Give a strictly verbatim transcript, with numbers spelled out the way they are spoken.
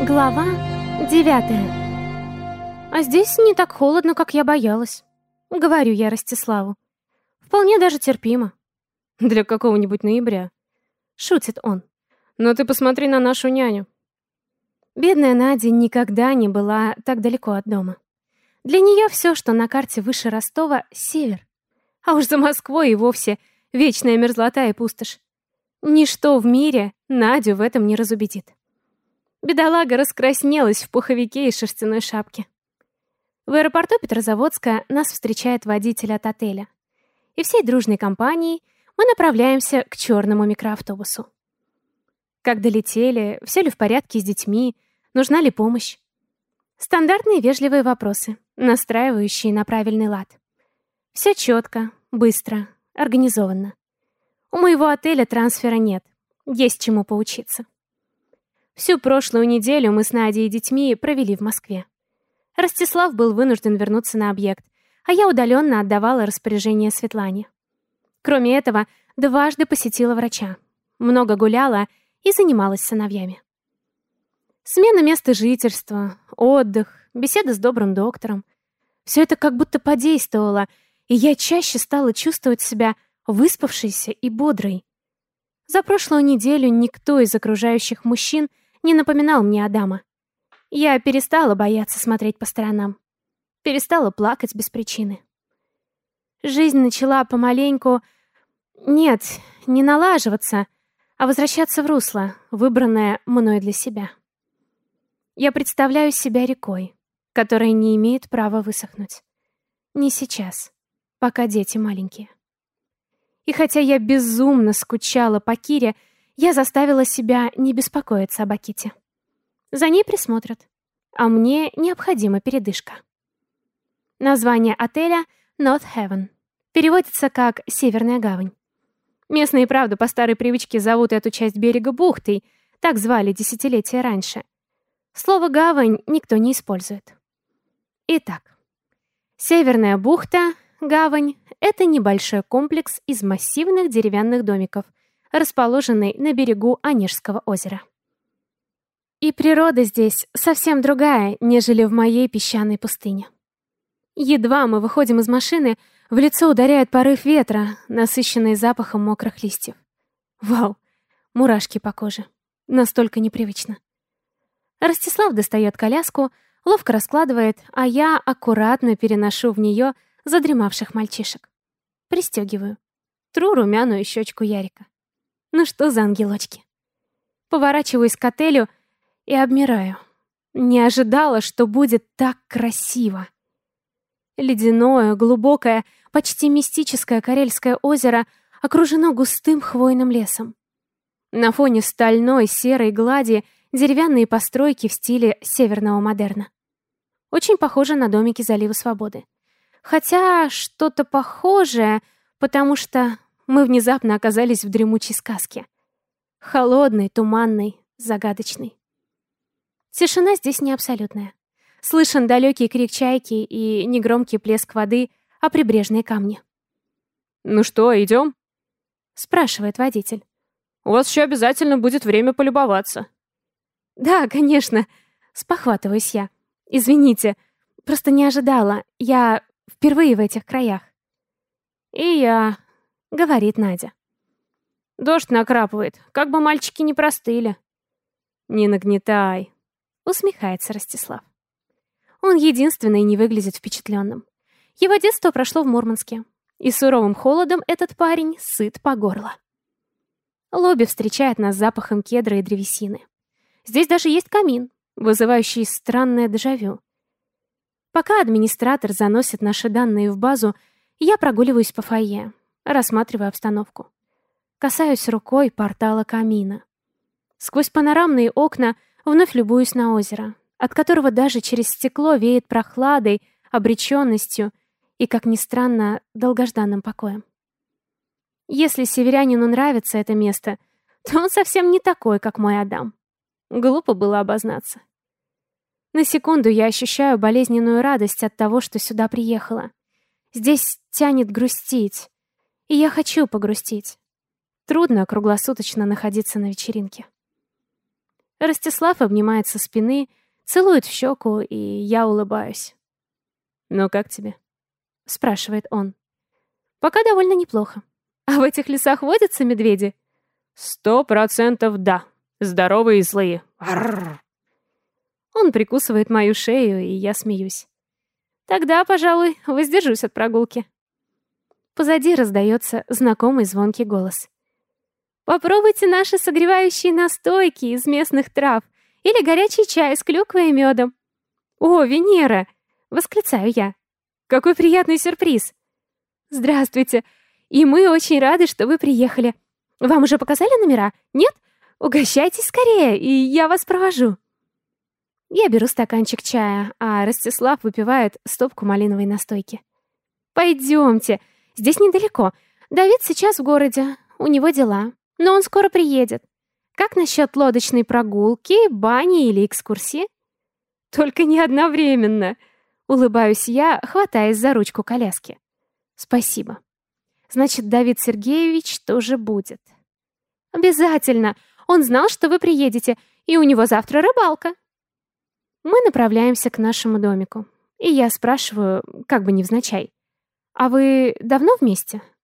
Глава девятая. А здесь не так холодно, как я боялась. Говорю я Ростиславу. Вполне даже терпимо. Для какого-нибудь ноября. Шутит он. Но ты посмотри на нашу няню. Бедная Надя никогда не была так далеко от дома. Для нее все, что на карте выше Ростова, север. А уж за Москвой и вовсе вечная мерзлота и пустошь. Ничто в мире Надю в этом не разубедит. Бедолага раскраснелась в пуховике и шерстяной шапке. В аэропорту Петрозаводска нас встречает водитель от отеля. И всей дружной компанией мы направляемся к черному микроавтобусу. Как долетели, все ли в порядке с детьми, нужна ли помощь? Стандартные вежливые вопросы, настраивающие на правильный лад. Все четко, быстро, организованно. У моего отеля трансфера нет, есть чему поучиться. Всю прошлую неделю мы с Надей и детьми провели в Москве. Ростислав был вынужден вернуться на объект, а я удаленно отдавала распоряжение Светлане. Кроме этого, дважды посетила врача, много гуляла и занималась с сыновьями. Смена места жительства, отдых, беседа с добрым доктором. Все это как будто подействовало, и я чаще стала чувствовать себя выспавшейся и бодрой. За прошлую неделю никто из окружающих мужчин не напоминал мне Адама. Я перестала бояться смотреть по сторонам. Перестала плакать без причины. Жизнь начала помаленьку... Нет, не налаживаться, а возвращаться в русло, выбранное мной для себя. Я представляю себя рекой, которая не имеет права высохнуть. Не сейчас, пока дети маленькие. И хотя я безумно скучала по Кире, я заставила себя не беспокоиться об Аките. За ней присмотрят, а мне необходима передышка. Название отеля North Haven переводится как «Северная гавань». Местные, правда, по старой привычке зовут эту часть берега бухтой, так звали десятилетия раньше. Слово «гавань» никто не использует. Итак, Северная бухта, гавань — это небольшой комплекс из массивных деревянных домиков, расположенный на берегу Онежского озера. И природа здесь совсем другая, нежели в моей песчаной пустыне. Едва мы выходим из машины, в лицо ударяет порыв ветра, насыщенный запахом мокрых листьев. Вау, мурашки по коже. Настолько непривычно. Ростислав достает коляску, ловко раскладывает, а я аккуратно переношу в нее задремавших мальчишек. Пристегиваю. Тру румяную щечку Ярика. Ну что за ангелочки? Поворачиваюсь к отелю и обмираю. Не ожидала, что будет так красиво. Ледяное, глубокое, почти мистическое Карельское озеро окружено густым хвойным лесом. На фоне стальной серой глади деревянные постройки в стиле северного модерна. Очень похоже на домики Залива Свободы. Хотя что-то похожее, потому что мы внезапно оказались в дремучей сказке. Холодной, туманной, загадочной. Тишина здесь не абсолютная. Слышен далекий крик чайки и негромкий плеск воды о прибрежные камни. «Ну что, идем?» — спрашивает водитель. «У вас еще обязательно будет время полюбоваться». «Да, конечно», — спохватываюсь я. «Извините, просто не ожидала. Я впервые в этих краях». «И я», — говорит Надя. «Дождь накрапывает, как бы мальчики не простыли». «Не нагнетай», — усмехается Ростислав. Он единственный не выглядит впечатленным. Его детство прошло в Мурманске, и суровым холодом этот парень сыт по горло. Лобби встречает нас запахом кедра и древесины. Здесь даже есть камин, вызывающий странное дежавю. Пока администратор заносит наши данные в базу, я прогуливаюсь по фойе, рассматривая обстановку. Касаюсь рукой портала камина. Сквозь панорамные окна вновь любуюсь на озеро, от которого даже через стекло веет прохладой, обреченностью и, как ни странно, долгожданным покоем. Если северянину нравится это место, то он совсем не такой, как мой Адам. Глупо было обознаться. На секунду я ощущаю болезненную радость от того, что сюда приехала. Здесь тянет грустить, и я хочу погрустить. Трудно круглосуточно находиться на вечеринке. Ростислав обнимает со спины, целует в щеку, и я улыбаюсь. «Ну как тебе?» — спрашивает он. «Пока довольно неплохо. А в этих лесах водятся медведи?» «Сто процентов да. Здоровые и злые. Арррр!» Он прикусывает мою шею, и я смеюсь. «Тогда, пожалуй, воздержусь от прогулки». Позади раздается знакомый звонкий голос. «Попробуйте наши согревающие настойки из местных трав или горячий чай с клюквой и медом». «О, Венера!» — восклицаю я. «Какой приятный сюрприз!» «Здравствуйте! И мы очень рады, что вы приехали. Вам уже показали номера? Нет? Угощайтесь скорее, и я вас провожу». Я беру стаканчик чая, а Ростислав выпивает стопку малиновой настойки. «Пойдемте, здесь недалеко. Давид сейчас в городе, у него дела, но он скоро приедет. Как насчет лодочной прогулки, бани или экскурсии?» «Только не одновременно», — улыбаюсь я, хватаясь за ручку коляски. «Спасибо. Значит, Давид Сергеевич тоже будет». «Обязательно. Он знал, что вы приедете, и у него завтра рыбалка». Мы направляемся к нашему домику, и я спрашиваю, как бы невзначай: «А вы давно вместе?